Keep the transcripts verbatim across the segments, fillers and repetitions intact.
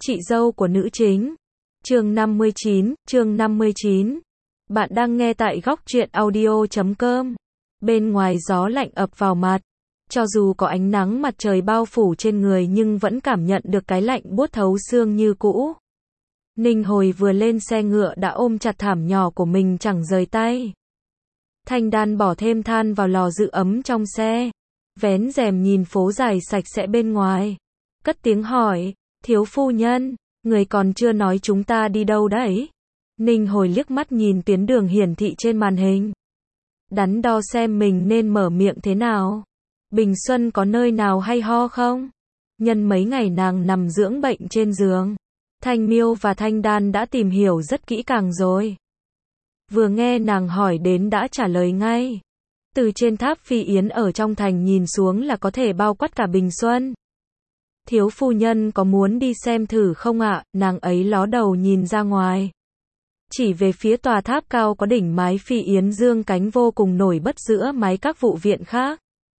Chị dâu của nữ chính. Chương năm mươi chín, chương năm mươi chín. Bạn đang nghe tại góc truyện audio chấm com. Bên ngoài gió lạnh ập vào mặt. Cho dù có ánh nắng mặt trời bao phủ trên người nhưng vẫn cảm nhận được cái lạnh buốt thấu xương như cũ. Ninh Hồi vừa lên xe ngựa đã ôm chặt thảm nhỏ của mình chẳng rời tay. Thanh Đan bỏ thêm than vào lò giữ ấm trong xe. Vén rèm nhìn phố dài sạch sẽ bên ngoài. Cất tiếng hỏi, thiếu phu nhân, người còn chưa nói chúng ta đi đâu đấy? Ninh Hồi liếc mắt nhìn tuyến đường hiển thị trên màn hình. Đắn đo xem mình nên mở miệng thế nào. Bình Xuân có nơi nào hay ho không? Nhân mấy ngày nàng nằm dưỡng bệnh trên giường, Thanh Miêu và Thanh Đan đã tìm hiểu rất kỹ càng rồi. Vừa nghe nàng hỏi đến đã trả lời ngay. Từ trên tháp Phi Yến ở trong thành nhìn xuống là có thể bao quát cả Bình Xuân. Thiếu phu nhân có muốn đi xem thử không ạ? Nàng ấy ló đầu nhìn ra ngoài. Chỉ về phía tòa tháp cao có đỉnh mái Phi Yến dương cánh vô cùng nổi bật giữa mái các vụ viện khác.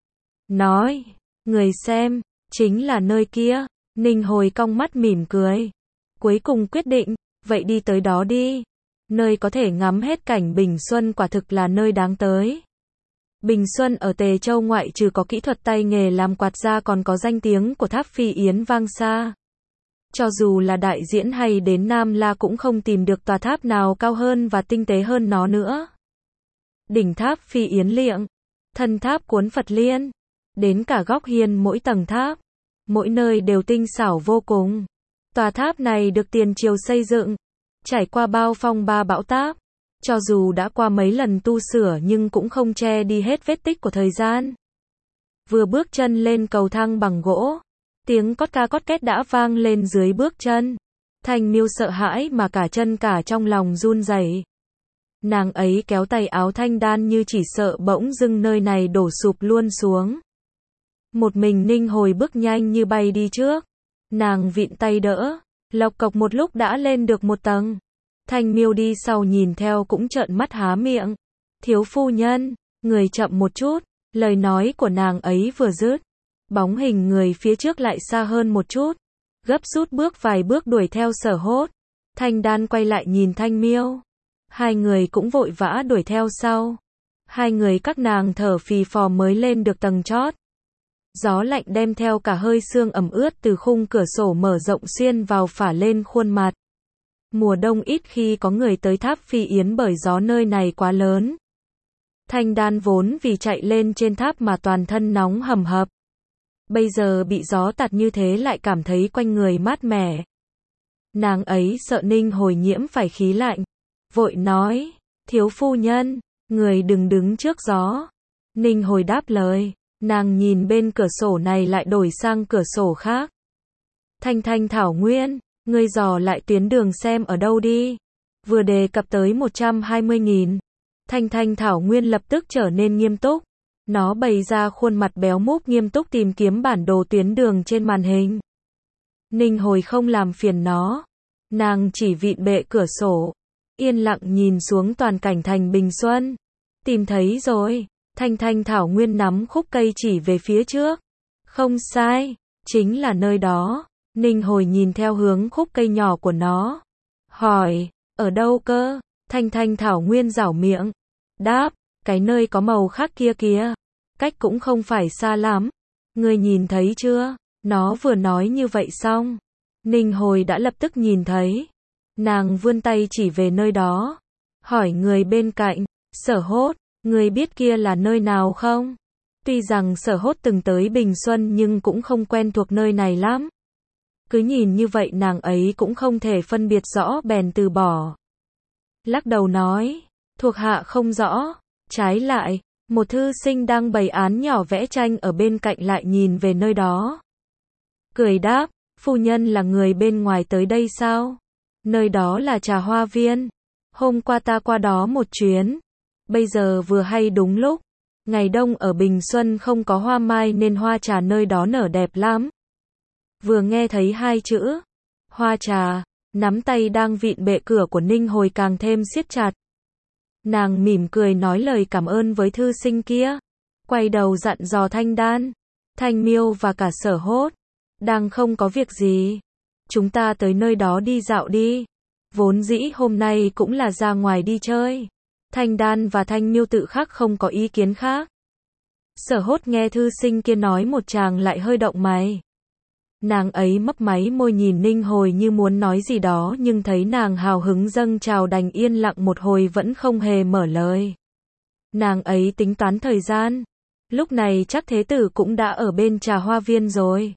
Nói, người xem, chính là nơi kia. Ninh Hồi cong mắt mỉm cười. Cuối cùng quyết định, vậy đi tới đó đi. Nơi có thể ngắm hết cảnh Bình Xuân quả thực là nơi đáng tới. Bình Xuân ở Tề Châu ngoại trừ có kỹ thuật tay nghề làm quạt ra còn có danh tiếng của tháp Phi Yến vang xa. Cho dù là đại diễn hay đến Nam La cũng không tìm được tòa tháp nào cao hơn và tinh tế hơn nó nữa. Đỉnh tháp Phi Yến liệng, thân tháp cuốn Phật liên, đến cả góc hiên mỗi tầng tháp, mỗi nơi đều tinh xảo vô cùng. Tòa tháp này được tiền triều xây dựng, trải qua bao phong ba bão táp. Cho dù đã qua mấy lần tu sửa nhưng cũng không che đi hết vết tích của thời gian. Vừa bước chân lên cầu thang bằng gỗ, tiếng cót ca cót két đã vang lên dưới bước chân. Thanh Miêu sợ hãi mà cả chân cả trong lòng run rẩy. Nàng ấy kéo tay áo Thanh Đan như chỉ sợ bỗng dưng nơi này đổ sụp luôn xuống. Một mình Ninh Hồi bước nhanh như bay đi trước. Nàng vịn tay đỡ, lộc cộc một lúc đã lên được một tầng. Thanh Miêu đi sau nhìn theo cũng trợn mắt há miệng. Thiếu phu nhân, người chậm một chút. Lời nói của nàng ấy vừa dứt, bóng hình người phía trước lại xa hơn một chút. Gấp rút bước vài bước đuổi theo Sở Hốt. Thanh Đan quay lại nhìn Thanh Miêu. Hai người cũng vội vã đuổi theo sau. Hai người các nàng thở phì phò mới lên được tầng chót. Gió lạnh đem theo cả hơi sương ẩm ướt từ khung cửa sổ mở rộng xuyên vào phả lên khuôn mặt. Mùa đông ít khi có người tới tháp Phi Yến bởi gió nơi này quá lớn. Thanh Đan vốn vì chạy lên trên tháp mà toàn thân nóng hầm hập. Bây giờ bị gió tạt như thế lại cảm thấy quanh người mát mẻ. Nàng ấy sợ Ninh Hồi nhiễm phải khí lạnh. Vội nói, thiếu phu nhân, người đừng đứng trước gió. Ninh Hồi đáp lời, nàng nhìn bên cửa sổ này lại đổi sang cửa sổ khác. Thanh Thanh Thảo Nguyên, ngươi dò lại tuyến đường xem ở đâu đi. Vừa đề cập tới một trăm hai mươi nghìn. Thanh Thanh Thảo Nguyên lập tức trở nên nghiêm túc. Nó bày ra khuôn mặt béo múp nghiêm túc tìm kiếm bản đồ tuyến đường trên màn hình. Ninh Hồi không làm phiền nó. Nàng chỉ vịn bệ cửa sổ, yên lặng nhìn xuống toàn cảnh thành Bình Xuân. Tìm thấy rồi. Thanh Thanh Thảo Nguyên nắm khúc cây chỉ về phía trước. Không sai, chính là nơi đó. Ninh Hồi nhìn theo hướng khúc cây nhỏ của nó. Hỏi, ở đâu cơ? Thanh Thanh Thảo Nguyên giảo miệng. Đáp, cái nơi có màu khác kia kìa. Cách cũng không phải xa lắm. Ngươi nhìn thấy chưa? Nó vừa nói như vậy xong. Ninh Hồi đã lập tức nhìn thấy. Nàng vươn tay chỉ về nơi đó. Hỏi người bên cạnh, Sở Hốt, ngươi biết kia là nơi nào không? Tuy rằng Sở Hốt từng tới Bình Xuân nhưng cũng không quen thuộc nơi này lắm. Cứ nhìn như vậy nàng ấy cũng không thể phân biệt rõ bèn từ bỏ. Lắc đầu nói, thuộc hạ không rõ. Trái lại, một thư sinh đang bày án nhỏ vẽ tranh ở bên cạnh lại nhìn về nơi đó. Cười đáp, phu nhân là người bên ngoài tới đây sao? Nơi đó là Trà Hoa Viên. Hôm qua ta qua đó một chuyến. Bây giờ vừa hay đúng lúc. Ngày đông ở Bình Xuân không có hoa mai nên hoa trà nơi đó nở đẹp lắm. Vừa nghe thấy hai chữ hoa trà, nắm tay đang vịn bệ cửa của Ninh Hồi càng thêm siết chặt. Nàng mỉm cười nói lời cảm ơn với thư sinh kia. Quay đầu dặn dò Thanh Đan, Thanh Miêu và cả Sở Hốt. Đang không có việc gì. chúng ta tới nơi đó đi dạo đi. Vốn dĩ hôm nay cũng là ra ngoài đi chơi. Thanh Đan và Thanh Miêu tự khắc không có ý kiến khác. Sở Hốt nghe thư sinh kia nói một tràng lại hơi động mày. Nàng ấy mấp máy môi nhìn Ninh Hồi như muốn nói gì đó nhưng thấy nàng hào hứng dâng trào đành yên lặng một hồi vẫn không hề mở lời. Nàng ấy tính toán thời gian. Lúc này chắc thế tử cũng đã ở bên Trà Hoa Viên rồi.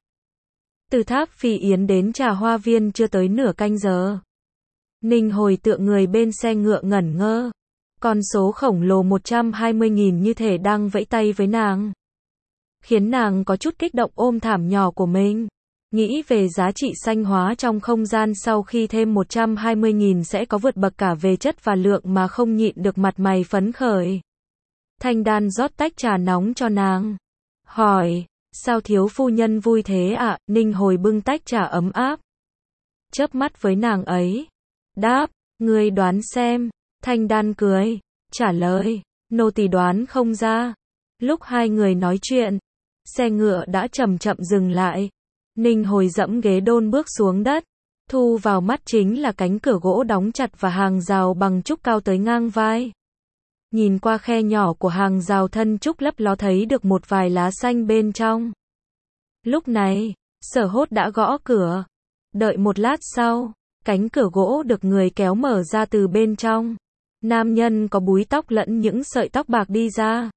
Từ Tháp Phi Yến đến Trà Hoa Viên chưa tới nửa canh giờ. Ninh Hồi tựa người bên xe ngựa ngẩn ngơ. Con số khổng lồ một trăm hai mươi nghìn như thể đang vẫy tay với nàng. Khiến nàng có chút kích động ôm thảm nhỏ của mình. Nghĩ về giá trị sanh hóa trong không gian sau khi thêm một trăm hai mươi nghìn sẽ có vượt bậc cả về chất và lượng mà không nhịn được mặt mày phấn khởi. Thanh Đan rót tách trà nóng cho nàng. Hỏi, sao thiếu phu nhân vui thế ạ? À? Ninh Hồi bưng tách trà ấm áp. Chớp mắt với nàng ấy. Đáp, ngươi đoán xem. Thanh Đan cười. Trả lời, nô tỳ đoán không ra. Lúc hai người nói chuyện, xe ngựa đã chậm chậm dừng lại. Ninh Hồi dẫm ghế đôn bước xuống đất. Thu vào mắt chính là cánh cửa gỗ đóng chặt và hàng rào bằng trúc cao tới ngang vai. Nhìn qua khe nhỏ của hàng rào thân trúc lấp ló thấy được một vài lá xanh bên trong. Lúc này, Sở Hốt đã gõ cửa. Đợi một lát sau, cánh cửa gỗ được người kéo mở ra từ bên trong. Nam nhân có búi tóc lẫn những sợi tóc bạc đi ra.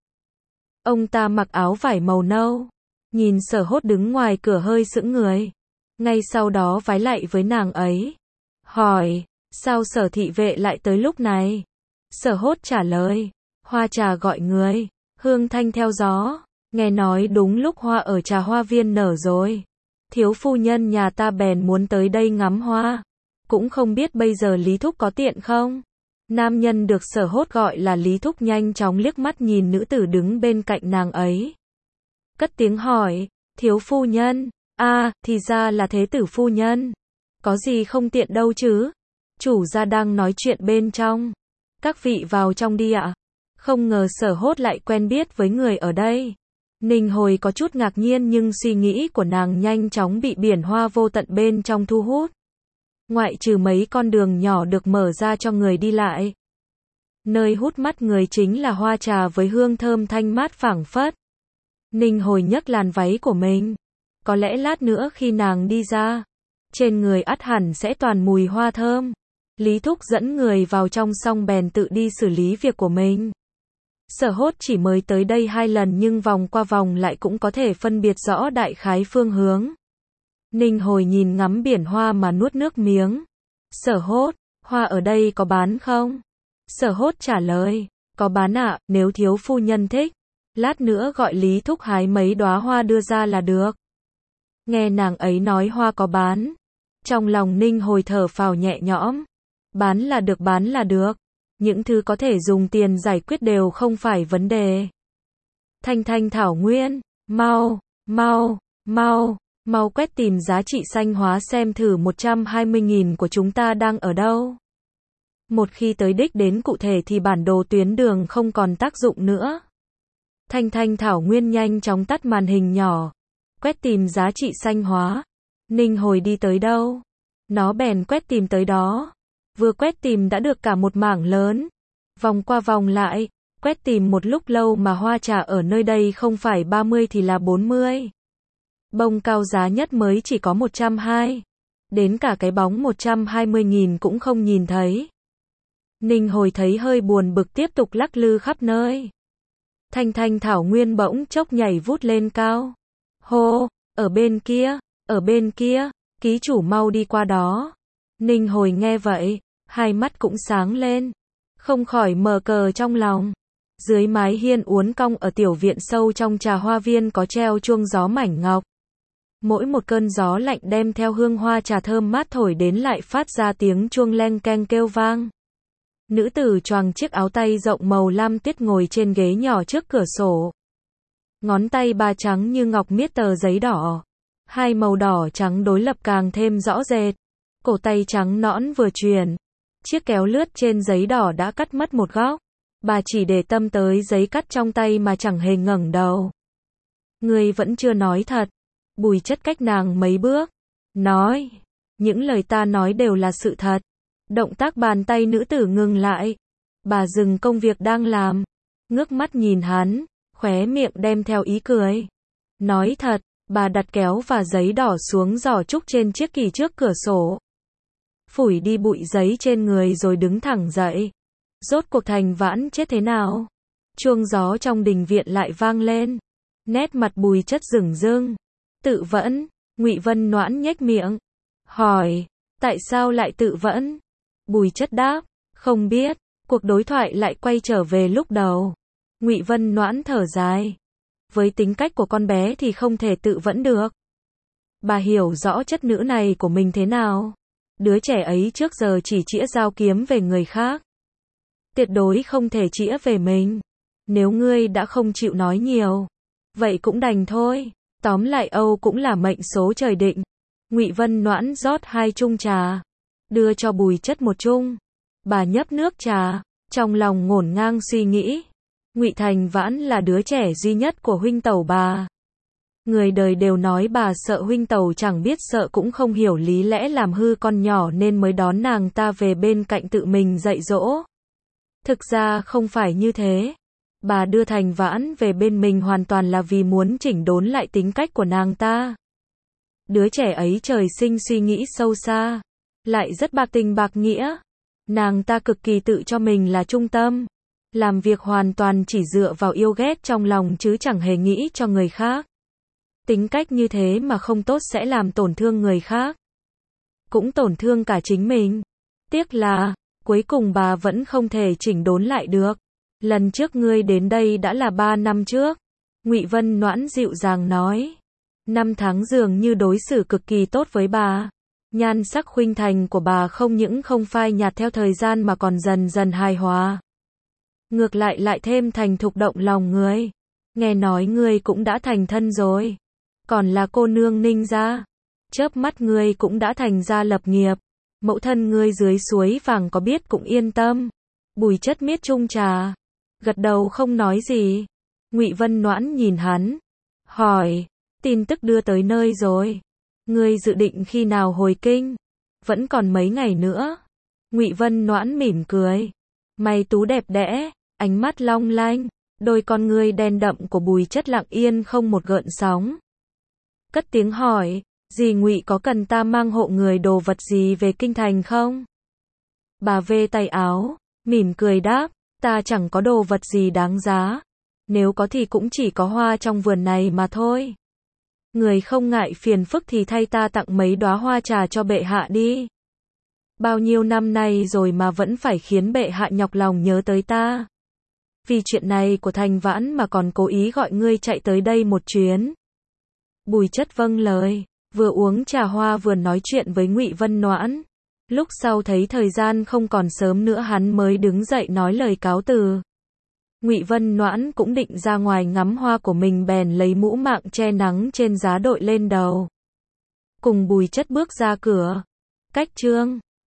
Ông ta mặc áo vải màu nâu. Nhìn Sở Hốt đứng ngoài cửa hơi sững người. Ngay sau đó vái lạy với nàng ấy. Hỏi, sao Sở thị vệ lại tới lúc này? Sở Hốt trả lời, Hoa trà gọi người, hương thanh theo gió. Nghe nói đúng lúc hoa ở Trà Hoa Viên nở rồi. Thiếu phu nhân nhà ta bèn muốn tới đây ngắm hoa. Cũng không biết bây giờ Lý Thúc có tiện không? Nam nhân được Sở Hốt gọi là Lý Thúc nhanh chóng liếc mắt nhìn nữ tử đứng bên cạnh nàng ấy. Cất tiếng hỏi, thiếu phu nhân, a à, thì ra là thế tử phu nhân. Có gì không tiện đâu chứ? Chủ gia đang nói chuyện bên trong. Các vị vào trong đi ạ. Không ngờ Sở Hốt lại quen biết với người ở đây. Ninh Hồi có chút ngạc nhiên nhưng suy nghĩ của nàng nhanh chóng bị biển hoa vô tận bên trong thu hút. Ngoại trừ mấy con đường nhỏ được mở ra cho người đi lại. Nơi hút mắt người chính là hoa trà với hương thơm thanh mát phảng phất. Ninh Hồi nhấc làn váy của mình. Có lẽ lát nữa khi nàng đi ra, trên người ắt hẳn sẽ toàn mùi hoa thơm. Lý Thúc dẫn người vào trong xong bèn tự đi xử lý việc của mình. Sở Hốt chỉ mới tới đây hai lần nhưng vòng qua vòng lại cũng có thể phân biệt rõ đại khái phương hướng. Ninh Hồi nhìn ngắm biển hoa mà nuốt nước miếng. Sở Hốt, hoa ở đây có bán không? Sở Hốt trả lời, có bán ạ, à, nếu thiếu phu nhân thích. Lát nữa gọi Lý Thúc hái mấy đóa hoa đưa ra là được. Nghe nàng ấy nói hoa có bán. Trong lòng Ninh Hồi thở phào nhẹ nhõm. Bán là được, bán là được. Những thứ có thể dùng tiền giải quyết đều không phải vấn đề. Thanh Thanh Thảo Nguyên, mau, mau, mau, mau quét tìm giá trị sanh hóa xem thử một trăm hai mươi nghìn của chúng ta đang ở đâu. Một khi tới đích đến cụ thể thì bản đồ tuyến đường không còn tác dụng nữa. Thanh Thanh Thảo Nguyên nhanh chóng tắt màn hình nhỏ. Quét tìm giá trị sanh hóa. Ninh Hồi đi tới đâu? Nó bèn quét tìm tới đó. Vừa quét tìm đã được cả một mảng lớn. Vòng qua vòng lại, quét tìm một lúc lâu mà hoa trà ở nơi đây không phải ba mươi thì là bốn mươi. Bông cao giá nhất mới chỉ có một trăm hai mươi. Đến cả cái bóng một trăm hai mươi nghìn cũng không nhìn thấy. Ninh Hồi thấy hơi buồn bực tiếp tục lắc lư khắp nơi. Thanh Thanh Thảo Nguyên bỗng chốc nhảy vút lên cao. Hô, ở bên kia, ở bên kia, ký chủ mau đi qua đó. Ninh Hồi nghe vậy, hai mắt cũng sáng lên, không khỏi mờ cờ trong lòng. Dưới mái hiên uốn cong ở tiểu viện sâu trong Trà Hoa Viên có treo chuông gió mảnh ngọc. Mỗi một cơn gió lạnh đem theo hương hoa trà thơm mát thổi đến lại phát ra tiếng chuông leng keng kêu vang. Nữ tử choàng chiếc áo tay rộng màu lam tuyết ngồi trên ghế nhỏ trước cửa sổ. Ngón tay bà trắng như ngọc miết tờ giấy đỏ. Hai màu đỏ trắng đối lập càng thêm rõ rệt. Cổ tay trắng nõn vừa chuyển. Chiếc kéo lướt trên giấy đỏ đã cắt mất một góc. Bà chỉ để tâm tới giấy cắt trong tay mà chẳng hề ngẩng đầu. Người vẫn chưa nói thật. Bùi Chất cách nàng mấy bước. Nói. Những lời ta nói đều là sự thật. Động tác bàn tay nữ tử ngừng lại. Bà dừng công việc đang làm. Ngước mắt nhìn hắn, khóe miệng đem theo ý cười. Nói thật, bà đặt kéo và giấy đỏ xuống giỏ trúc trên chiếc kỷ trước cửa sổ. Phủi đi bụi giấy trên người rồi đứng thẳng dậy. Rốt cuộc Thành Vãn chết thế nào? Chuông gió trong đình viện lại vang lên. Nét mặt Bùi Chất rừng rưng. Tự vẫn, Ngụy Vân Noãn nhếch miệng. Hỏi, tại sao lại tự vẫn? Bùi Chất đáp, không biết. Cuộc đối thoại lại quay trở về lúc đầu. Ngụy Vân Noãn thở dài. Với tính cách của con bé thì không thể tự vẫn được. Bà hiểu rõ chất nữ này của mình thế nào. Đứa trẻ ấy trước giờ chỉ chĩa dao kiếm về người khác. Tuyệt đối không thể chĩa về mình. Nếu ngươi đã không chịu nói nhiều, vậy cũng đành thôi. Tóm lại Âu cũng là mệnh số trời định. Ngụy Vân Noãn rót hai chung trà, đưa cho Bùi Chất một chung. Bà nhấp nước trà, trong lòng ngổn ngang suy nghĩ. Ngụy Thành Vãn là đứa trẻ duy nhất của huynh tẩu bà. Người đời đều nói bà sợ huynh tẩu chẳng biết sợ cũng không hiểu lý lẽ làm hư con nhỏ nên mới đón nàng ta về bên cạnh tự mình dạy dỗ. Thực ra không phải như thế. Bà đưa Thành Vãn về bên mình hoàn toàn là vì muốn chỉnh đốn lại tính cách của nàng ta. Đứa trẻ ấy trời sinh suy nghĩ sâu xa, lại rất bạc tình bạc nghĩa. Nàng ta cực kỳ tự cho mình là trung tâm, làm việc hoàn toàn chỉ dựa vào yêu ghét trong lòng chứ chẳng hề nghĩ cho người khác. Tính cách như thế mà không tốt sẽ làm tổn thương người khác, cũng tổn thương cả chính mình. Tiếc là, cuối cùng bà vẫn không thể chỉnh đốn lại được. Lần trước ngươi đến đây đã là ba năm trước. Ngụy Vân Noãn dịu dàng nói. Năm tháng dường như đối xử cực kỳ tốt với bà. Nhan sắc khuynh thành của bà không những không phai nhạt theo thời gian mà còn dần dần hài hòa. Ngược lại lại thêm thành thục động lòng người. Nghe nói ngươi cũng đã thành thân rồi. Còn là cô nương Ninh gia. Chớp mắt ngươi cũng đã thành gia lập nghiệp. Mẫu thân ngươi dưới suối vàng có biết cũng yên tâm. Bùi Chất miết chung trà, gật đầu không nói gì. Ngụy Vân Noãn nhìn hắn, hỏi, tin tức đưa tới nơi rồi. Ngươi dự định khi nào hồi kinh? Vẫn còn mấy ngày nữa. Ngụy Vân Noãn mỉm cười. Mày tú đẹp đẽ, ánh mắt long lanh, đôi con ngươi đen đậm của Bùi Chất lặng yên không một gợn sóng. Cất tiếng hỏi, dì Ngụy có cần ta mang hộ người đồ vật gì về kinh thành không? Bà vê tay áo, mỉm cười đáp, ta chẳng có đồ vật gì đáng giá. Nếu có thì cũng chỉ có hoa trong vườn này mà thôi. Người không ngại phiền phức thì thay ta tặng mấy đóa hoa trà cho bệ hạ đi. Bao nhiêu năm nay rồi mà vẫn phải khiến bệ hạ nhọc lòng nhớ tới ta. Vì chuyện này của Thành Vãn mà còn cố ý gọi ngươi chạy tới đây một chuyến. Bùi Chất vâng lời, vừa uống trà hoa vừa nói chuyện với Ngụy Vân Noãn. Lúc sau thấy thời gian không còn sớm nữa hắn mới đứng dậy nói lời cáo từ. Ngụy Vân Noãn cũng định ra ngoài ngắm hoa của mình bèn lấy mũ mạng che nắng trên giá đội lên đầu. Cùng Bùi Chất bước ra cửa. Cách chương